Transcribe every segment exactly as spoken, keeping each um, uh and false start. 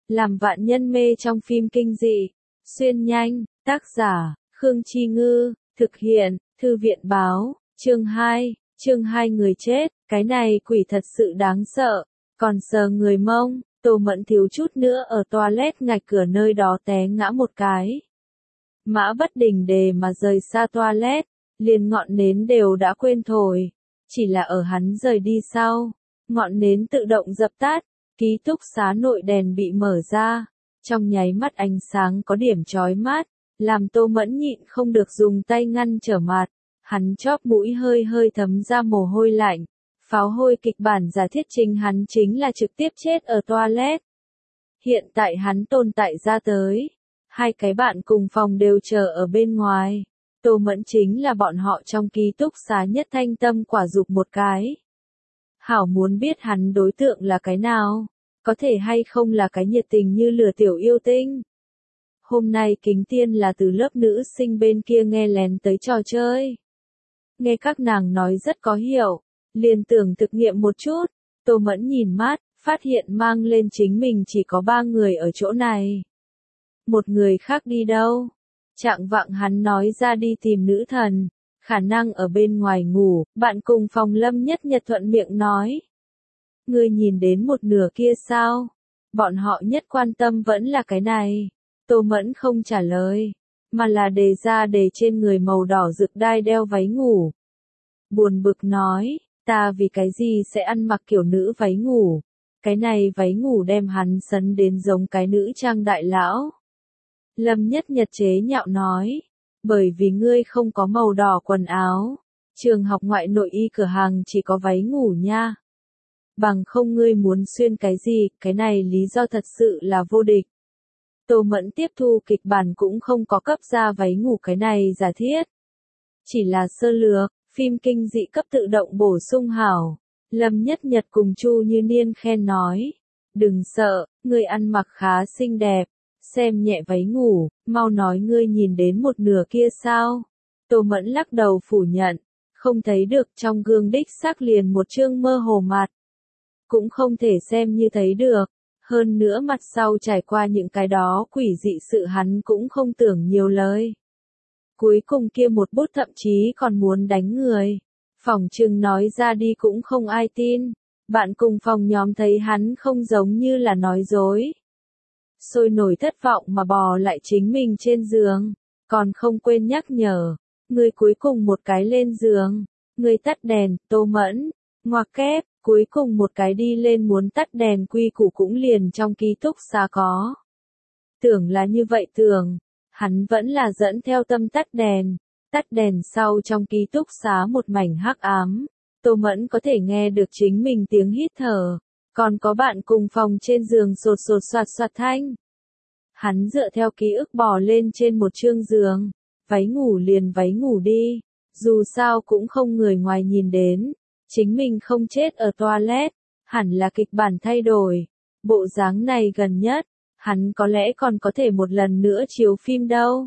làm vạn nhân mê trong phim kinh dị. Xuyên nhanh, tác giả, Khương Chi Ngư, thực hiện, Thư viện Báo, chương hai, chương hai người chết, cái này quỷ thật sự đáng sợ, còn sờ người Mông, Tô Mẫn thiếu chút nữa ở toilet ngạch cửa nơi đó té ngã một cái. Mã Bất Đình Đề mà rời xa toilet, liền ngọn nến đều đã quên thổi, chỉ là ở hắn rời đi sau, ngọn nến tự động dập tắt, ký túc xá nội đèn bị mở ra, trong nháy mắt ánh sáng có điểm chói mắt, làm Tô Mẫn nhịn không được dùng tay ngăn trở mặt, hắn chóp mũi hơi hơi thấm ra mồ hôi lạnh, pháo hôi kịch bản giả thiết chính hắn chính là trực tiếp chết ở toilet. Hiện tại hắn tồn tại ra tới, hai cái bạn cùng phòng đều chờ ở bên ngoài, Tô Mẫn chính là bọn họ trong ký túc xá nhất thanh tâm quả dục một cái. Hảo muốn biết hắn đối tượng là cái nào, có thể hay không là cái nhiệt tình như lửa tiểu yêu tinh. Hôm nay Kính Tiên là từ lớp nữ sinh bên kia nghe lén tới trò chơi. Nghe các nàng nói rất có hiểu, liền tưởng thực nghiệm một chút, Tô Mẫn nhìn mắt, phát hiện mang lên chính mình chỉ có ba người ở chỗ này. Một người khác đi đâu? Trạng vạng hắn nói ra đi tìm nữ thần, khả năng ở bên ngoài ngủ, bạn cùng phòng Lâm Nhất Nhật thuận miệng nói. Ngươi nhìn đến một nửa kia sao? Bọn họ nhất quan tâm vẫn là cái này. Tô Mẫn không trả lời, mà là đề ra để trên người màu đỏ rực đai đeo váy ngủ. Buồn bực nói, ta vì cái gì sẽ ăn mặc kiểu nữ váy ngủ? Cái này váy ngủ đem hắn sấn đến giống cái nữ trang đại lão. Lâm Nhất Nhật chế nhạo nói, bởi vì ngươi không có màu đỏ quần áo, trường học ngoại nội y cửa hàng chỉ có váy ngủ nha. Bằng không ngươi muốn xuyên cái gì, cái này lý do thật sự là vô địch. Tô Mẫn tiếp thu kịch bản cũng không có cấp ra váy ngủ cái này giả thiết. Chỉ là sơ lược, phim kinh dị cấp tự động bổ sung hảo. Lâm Nhất Nhật cùng Chu Như Niên khen nói, đừng sợ, ngươi ăn mặc khá xinh đẹp, xem nhẹ váy ngủ, mau nói ngươi nhìn đến một nửa kia sao. Tô Mẫn lắc đầu phủ nhận, không thấy được, trong gương đích xác liền một chương mơ hồ mặt. Cũng không thể xem như thấy được, hơn nữa mặt sau trải qua những cái đó quỷ dị sự hắn cũng không tưởng nhiều lời. Cuối cùng kia một bút thậm chí còn muốn đánh người. Phòng trừng nói ra đi cũng không ai tin. Bạn cùng phòng nhóm thấy hắn không giống như là nói dối. Sôi nổi thất vọng mà bò lại chính mình trên giường. Còn không quên nhắc nhở. Người cuối cùng một cái lên giường. Người tắt đèn, Tô Mẫn. Ngoặc kép, cuối cùng một cái đi lên muốn tắt đèn quy củ cũng liền trong ký túc xá có. Tưởng là như vậy tưởng. Hắn vẫn là dẫn theo tâm tắt đèn. Tắt đèn sau trong ký túc xá một mảnh hắc ám, Tô Mẫn có thể nghe được chính mình tiếng hít thở, còn có bạn cùng phòng trên giường sột sột soạt soạt thanh. Hắn dựa theo ký ức bò lên trên một chương giường, váy ngủ liền váy ngủ đi, dù sao cũng không người ngoài nhìn đến, chính mình không chết ở toilet, hẳn là kịch bản thay đổi, bộ dáng này gần nhất, hắn có lẽ còn có thể một lần nữa chiếu phim đâu.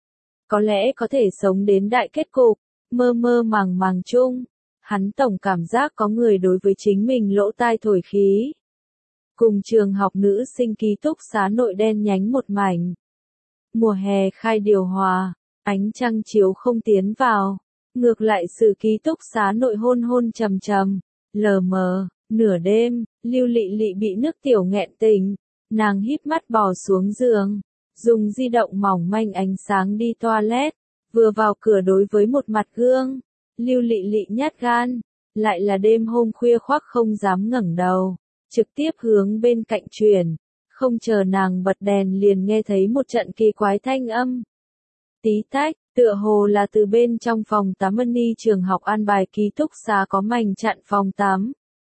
Có lẽ có thể sống đến đại kết cục, mơ mơ màng màng chung. Hắn tổng cảm giác có người đối với chính mình lỗ tai thổi khí. Cùng trường học nữ sinh ký túc xá nội đen nhánh một mảnh. Mùa hè khai điều hòa, ánh trăng chiếu không tiến vào. Ngược lại sự ký túc xá nội hôn hôn trầm trầm, lờ mờ, nửa đêm, Lưu Lị Lị bị nước tiểu nghẹn tình. Nàng híp mắt bò xuống giường. Dùng di động mỏng manh ánh sáng đi toilet, vừa vào cửa đối với một mặt gương, Lưu Lị Lị nhát gan, lại là đêm hôm khuya khoác không dám ngẩng đầu, trực tiếp hướng bên cạnh chuyển, không chờ nàng bật đèn liền nghe thấy một trận kỳ quái thanh âm. Tí tách, tựa hồ là từ bên trong phòng tắm Ân trường học an bài ký túc xá có mảnh chặn phòng tắm.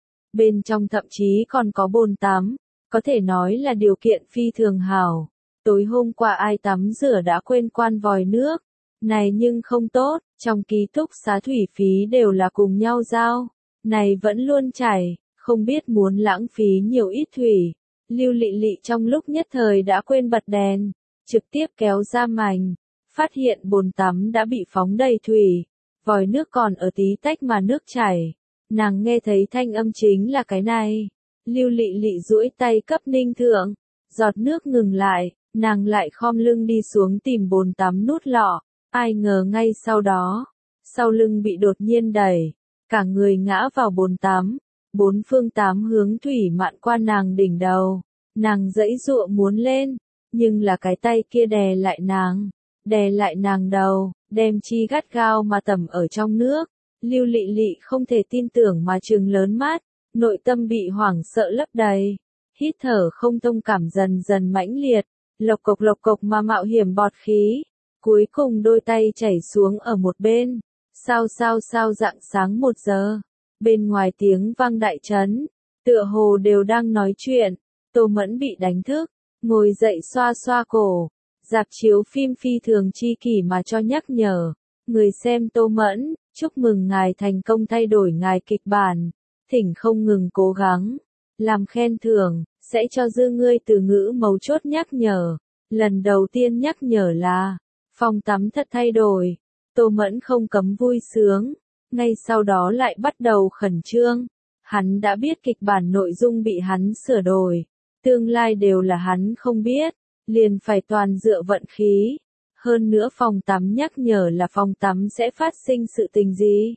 Bên trong thậm chí còn có bồn tắm, có thể nói là điều kiện phi thường hảo. Tối hôm qua ai tắm rửa đã quên quan vòi nước. Này nhưng không tốt, trong ký túc xá thủy phí đều là cùng nhau giao. Này vẫn luôn chảy, không biết muốn lãng phí nhiều ít thủy. Lưu Lị Lị trong lúc nhất thời đã quên bật đèn, trực tiếp kéo ra mành, phát hiện bồn tắm đã bị phóng đầy thủy. Vòi nước còn ở tí tách mà nước chảy. Nàng nghe thấy thanh âm chính là cái này. Lưu Lị Lị duỗi tay cấp ninh thượng. Giọt nước ngừng lại, nàng lại khom lưng đi xuống tìm bồn tắm nút lọ, ai ngờ ngay sau đó, sau lưng bị đột nhiên đẩy, cả người ngã vào bồn tắm, bốn phương tám hướng thủy mạn qua nàng đỉnh đầu, nàng giãy giụa muốn lên, nhưng là cái tay kia đè lại nàng, đè lại nàng đầu, đem chi gắt gao mà tẩm ở trong nước. Lưu Lị Lị không thể tin tưởng mà trừng lớn mắt, nội tâm bị hoảng sợ lấp đầy, hít thở không thông cảm dần dần mãnh liệt, lộc cộc lộc cộc mà mạo hiểm bọt khí, cuối cùng đôi tay chảy xuống ở một bên, sao sao sao rạng sáng một giờ, bên ngoài tiếng vang đại chấn, tựa hồ đều đang nói chuyện, Tô Mẫn bị đánh thức, ngồi dậy xoa xoa cổ, rạp chiếu phim phi thường chi kỷ mà cho nhắc nhở, người xem Tô Mẫn, chúc mừng ngài thành công thay đổi ngài kịch bản, thỉnh không ngừng cố gắng, làm khen thưởng, sẽ cho dư ngươi từ ngữ mấu chốt nhắc nhở, lần đầu tiên nhắc nhở là, phòng tắm thật thay đổi, Tô Mẫn không cấm vui sướng, ngay sau đó lại bắt đầu khẩn trương, hắn đã biết kịch bản nội dung bị hắn sửa đổi, tương lai đều là hắn không biết, liền phải toàn dựa vận khí. Hơn nữa phòng tắm nhắc nhở là phòng tắm sẽ phát sinh sự tình gì.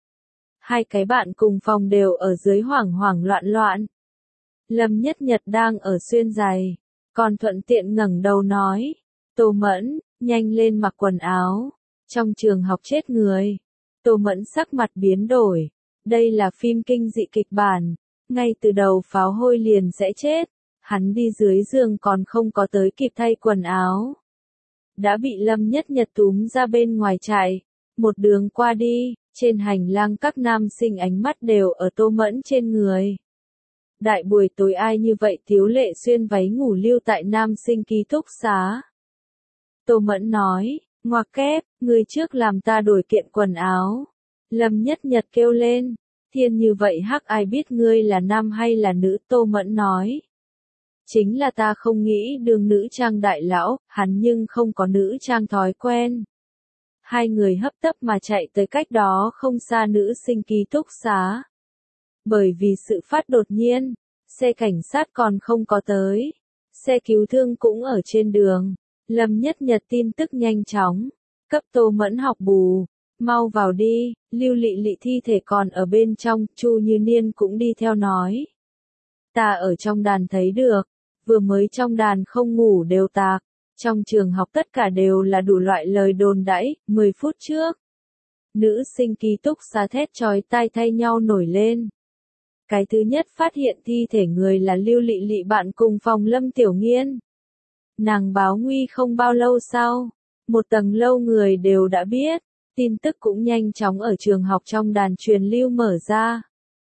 Hai cái bạn cùng phòng đều ở dưới hoảng hoảng loạn loạn. Lâm Nhất Nhật đang ở xuyên giày, còn thuận tiện ngẩng đầu nói, Tô Mẫn, nhanh lên mặc quần áo, trong trường học chết người. Tô Mẫn sắc mặt biến đổi, đây là phim kinh dị kịch bản, ngay từ đầu pháo hôi liền sẽ chết, hắn đi dưới giường còn không có tới kịp thay quần áo. Đã bị Lâm Nhất Nhật túm ra bên ngoài chạy, một đường qua đi, trên hành lang các nam sinh ánh mắt đều ở Tô Mẫn trên người. Đại buổi tối ai như vậy Tiếu Lệ xuyên váy ngủ lưu tại nam sinh ký túc xá. Tô Mẫn nói, ngoặc kép, người trước làm ta đổi kiện quần áo. Lâm Nhất Nhật kêu lên, thiên như vậy hắc ai biết ngươi là nam hay là nữ. Tô Mẫn nói. Chính là ta không nghĩ đường nữ trang đại lão, hắn nhưng không có nữ trang thói quen. Hai người hấp tấp mà chạy tới cách đó không xa nữ sinh ký túc xá. Bởi vì sự phát đột nhiên, xe cảnh sát còn không có tới. Xe cứu thương cũng ở trên đường. Lâm Nhất Nhật tin tức nhanh chóng. Cấp Tô Mẫn học bù. Mau vào đi, Lưu Lị Lị thi thể còn ở bên trong, Chu Như Niên cũng đi theo nói. Ta ở trong đàn thấy được. Vừa mới trong đàn không ngủ đều tạc, trong trường học tất cả đều là đủ loại lời đồn đãi, mười phút trước. Nữ sinh ký túc xá thét chói tai thay nhau nổi lên. Cái thứ nhất phát hiện thi thể người là Lưu Lị Lị bạn cùng phòng Lâm Tiểu Nghiên. Nàng báo nguy không bao lâu sau, một tầng lâu người đều đã biết, tin tức cũng nhanh chóng ở trường học trong đàn truyền lưu mở ra.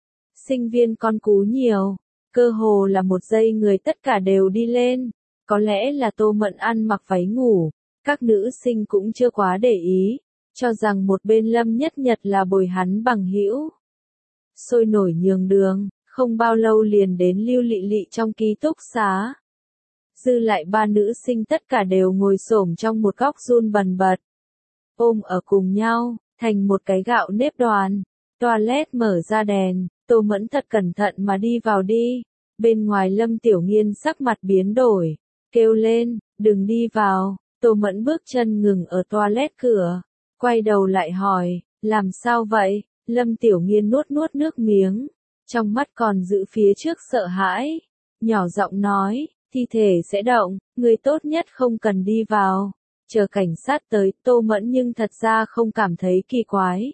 Sinh viên con cú nhiều. Cơ hồ là một giây người tất cả đều đi lên, có lẽ là Tô Mẫn ăn mặc váy ngủ, các nữ sinh cũng chưa quá để ý, cho rằng một bên Lâm Nhất Nhật là bồi hắn bằng hữu. Sôi nổi nhường đường, không bao lâu liền đến Lưu Lị Lị trong ký túc xá. Dư lại ba nữ sinh tất cả đều ngồi xổm trong một góc run bần bật, ôm ở cùng nhau, thành một cái gạo nếp đoàn. Toilet mở ra đèn. Tô Mẫn thật cẩn thận mà đi vào đi, bên ngoài Lâm Tiểu Nghiên sắc mặt biến đổi, kêu lên, đừng đi vào. Tô Mẫn bước chân ngừng ở toilet cửa, quay đầu lại hỏi, làm sao vậy? Lâm Tiểu Nghiên nuốt nuốt nước miếng, trong mắt còn giữ phía trước sợ hãi, nhỏ giọng nói, thi thể sẽ động, người tốt nhất không cần đi vào, chờ cảnh sát tới. Tô Mẫn nhưng thật ra không cảm thấy kỳ quái.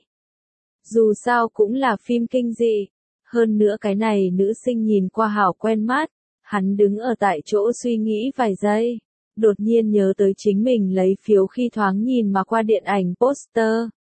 Dù sao cũng là phim kinh dị. Hơn nữa cái này nữ sinh nhìn qua hảo quen mắt, hắn đứng ở tại chỗ suy nghĩ vài giây, đột nhiên nhớ tới chính mình lấy phiếu khi thoáng nhìn mà qua điện ảnh poster.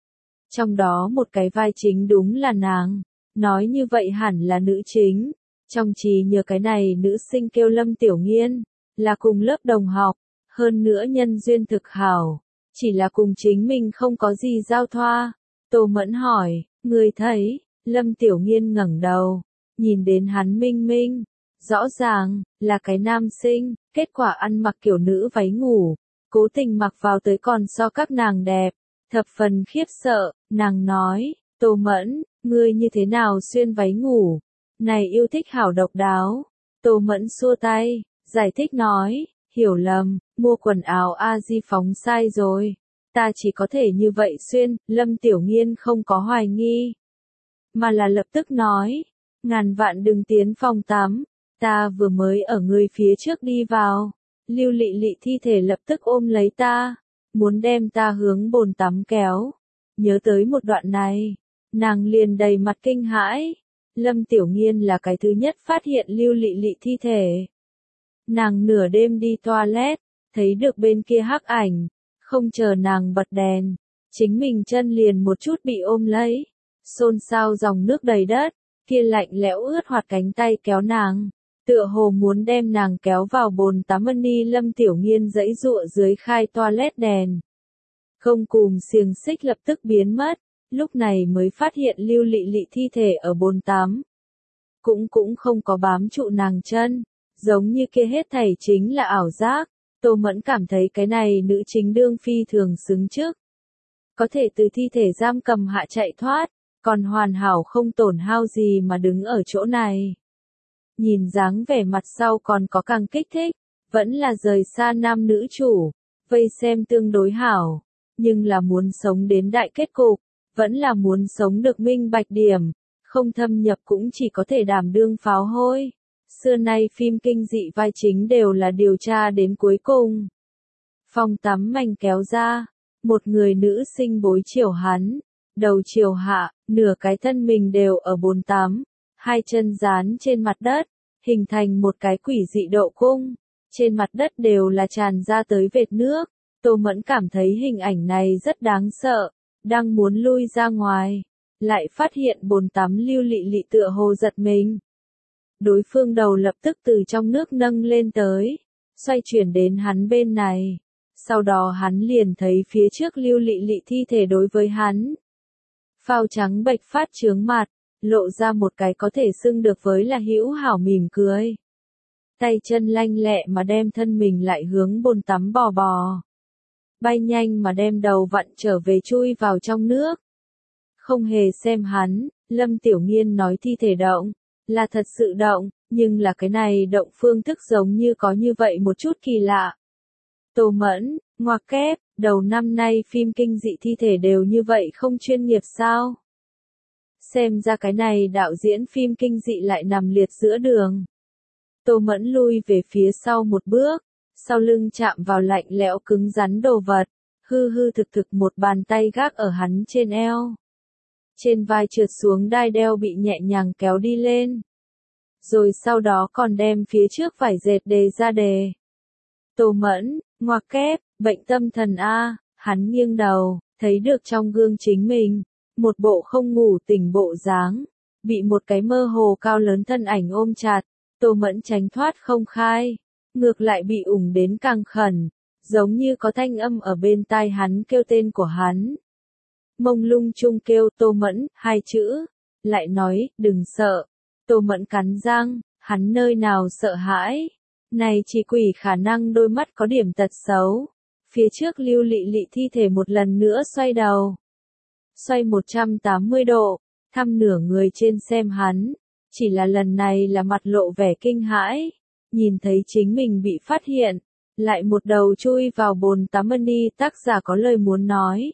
Trong đó một cái vai chính đúng là nàng, nói như vậy hẳn là nữ chính, trong trí nhớ cái này nữ sinh kêu Lâm Tiểu Nghiên, là cùng lớp đồng học, hơn nữa nhân duyên thực hảo, chỉ là cùng chính mình không có gì giao thoa. Tô Mẫn hỏi, người thấy? Lâm Tiểu Nghiên ngẩng đầu, nhìn đến hắn minh minh, rõ ràng, là cái nam sinh, kết quả ăn mặc kiểu nữ váy ngủ, cố tình mặc vào tới còn so các nàng đẹp, thập phần khiếp sợ, nàng nói, Tô Mẫn, ngươi như thế nào xuyên váy ngủ, này yêu thích hảo độc đáo. Tô Mẫn xua tay, giải thích nói, hiểu lầm, mua quần áo a di phóng sai rồi. Ta chỉ có thể như vậy xuyên, Lâm Tiểu Nghiên không có hoài nghi. Mà là lập tức nói, ngàn vạn đừng tiến phòng tắm, ta vừa mới ở người phía trước đi vào. Lưu Lị Lị thi thể lập tức ôm lấy ta, muốn đem ta hướng bồn tắm kéo. Nhớ tới một đoạn này, nàng liền đầy mặt kinh hãi. Lâm Tiểu Nghiên là cái thứ nhất phát hiện Lưu Lị Lị thi thể. Nàng nửa đêm đi toilet, thấy được bên kia hắc ảnh, không chờ nàng bật đèn, chính mình chân liền một chút bị ôm lấy, xôn xao dòng nước đầy đất, kia lạnh lẽo ướt hoạt cánh tay kéo nàng, tựa hồ muốn đem nàng kéo vào bồn tắm ni. Lâm Tiểu Nghiên giãy giụa dưới khai toilet đèn. Không cùm xiềng xích lập tức biến mất, lúc này mới phát hiện Lưu Lị Lị thi thể ở bồn tắm. Cũng cũng không có bám trụ nàng chân, giống như kia hết thảy chính là ảo giác. Tô Mẫn cảm thấy cái này nữ chính đương phi thường xứng trước. Có thể từ thi thể giam cầm hạ chạy thoát, còn hoàn hảo không tổn hao gì mà đứng ở chỗ này. Nhìn dáng vẻ mặt sau còn có càng kích thích, vẫn là rời xa nam nữ chủ, vây xem tương đối hảo, nhưng là muốn sống đến đại kết cục, vẫn là muốn sống được minh bạch điểm, không thâm nhập cũng chỉ có thể đảm đương pháo hôi. Xưa nay phim kinh dị vai chính đều là điều tra đến cuối cùng. Phòng tắm mảnh kéo ra, một người nữ sinh bối chiều hắn, đầu chiều hạ, nửa cái thân mình đều ở bồn tắm, hai chân dán trên mặt đất, hình thành một cái quỷ dị độ cung, trên mặt đất đều là tràn ra tới vệt nước. Tô Mẫn cảm thấy hình ảnh này rất đáng sợ, đang muốn lui ra ngoài, lại phát hiện bồn tắm Lưu Lị Lị tựa hồ giật mình. Đối phương đầu lập tức từ trong nước nâng lên tới, xoay chuyển đến hắn bên này. Sau đó hắn liền thấy phía trước Lưu Lị Lị thi thể đối với hắn. Phao trắng bệch phát chướng mặt, lộ ra một cái có thể xưng được với là hữu hảo mỉm cười. Tay chân lanh lẹ mà đem thân mình lại hướng bồn tắm bò bò. Bay nhanh mà đem đầu vặn trở về chui vào trong nước. Không hề xem hắn, Lâm Tiểu Nghiên nói thi thể động, là thật sự động, nhưng là cái này động phương thức giống như có như vậy một chút kỳ lạ. Tô Mẫn, ngoặc kép, đầu năm nay phim kinh dị thi thể đều như vậy không chuyên nghiệp sao? Xem ra cái này đạo diễn phim kinh dị lại nằm liệt giữa đường. Tô Mẫn lui về phía sau một bước, sau lưng chạm vào lạnh lẽo cứng rắn đồ vật, hư hư thực thực một bàn tay gác ở hắn trên eo. Trên vai trượt xuống đai đeo bị nhẹ nhàng kéo đi lên. Rồi sau đó còn đem phía trước vải dệt đề ra đề. Tô Mẫn, ngoặc kép, bệnh tâm thần A, hắn nghiêng đầu, thấy được trong gương chính mình, một bộ không ngủ tỉnh bộ dáng, bị một cái mơ hồ cao lớn thân ảnh ôm chặt, Tô Mẫn tránh thoát không khai, ngược lại bị ủng đến càng khẩn, giống như có thanh âm ở bên tai hắn kêu tên của hắn. Mông lung chung kêu Tô Mẫn, hai chữ, lại nói, đừng sợ. Tô Mẫn cắn răng, hắn nơi nào sợ hãi. Này chỉ quỷ khả năng đôi mắt có điểm tật xấu. Phía trước Lưu Lị Lị thi thể một lần nữa xoay đầu. Xoay một trăm tám mươi độ, thăm nửa người trên xem hắn. Chỉ là lần này là mặt lộ vẻ kinh hãi. Nhìn thấy chính mình bị phát hiện. Lại một đầu chui vào bồn tắm ni. Tác giả có lời muốn nói.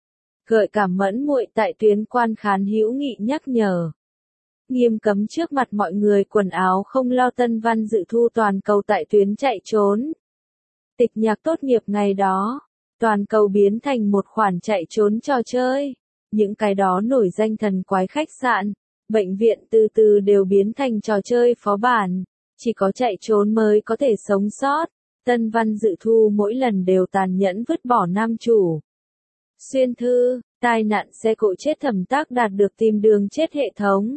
Gợi cảm Mẫn muội tại tuyến quan khán hữu nghị nhắc nhở. Nghiêm cấm trước mặt mọi người quần áo không lo Tân Văn dự thu toàn cầu tại tuyến chạy trốn. Tịch nhạc tốt nghiệp ngày đó, toàn cầu biến thành một khoản chạy trốn trò chơi. Những cái đó nổi danh thần quái khách sạn, bệnh viện từ từ đều biến thành trò chơi phó bản. Chỉ có chạy trốn mới có thể sống sót. Tân Văn dự thu mỗi lần đều tàn nhẫn vứt bỏ nam chủ. Xuyên thư, tai nạn xe cộ chết thẩm tác đạt được tìm đường chết hệ thống.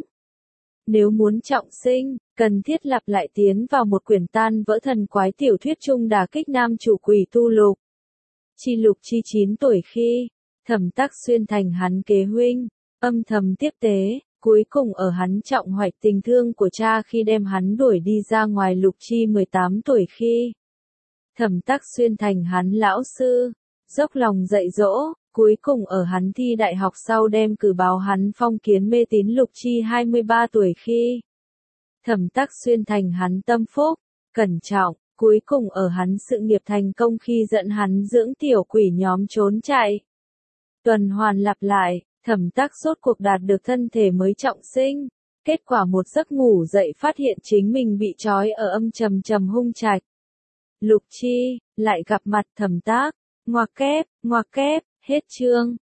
Nếu muốn trọng sinh, cần thiết lặp lại tiến vào một quyển tan vỡ thần quái tiểu thuyết chung đả kích nam chủ quỷ tu lục. Chi lục chi chín tuổi khi, thẩm tác xuyên thành hắn kế huynh, âm thầm tiếp tế, cuối cùng ở hắn trọng hoạch tình thương của cha khi đem hắn đuổi đi ra ngoài. Lục chi mười tám tuổi khi, thẩm tác xuyên thành hắn lão sư, dốc lòng dạy dỗ. Cuối cùng ở hắn thi đại học sau đem cử báo hắn phong kiến mê tín. Lục chi hai mươi ba tuổi khi, thẩm tác xuyên thành hắn tâm phúc, cẩn trọng, Cuối cùng ở hắn sự nghiệp thành công khi dẫn hắn dưỡng tiểu quỷ nhóm trốn chạy. Tuần hoàn lặp lại, Thẩm Tắc rốt cuộc đạt được thân thể mới trọng sinh. Kết quả một giấc ngủ dậy phát hiện chính mình bị trói ở âm trầm trầm hung trạch. Lục Chi, lại gặp mặt Thẩm Tác, ngoặc kép, ngoặc kép, hết chương.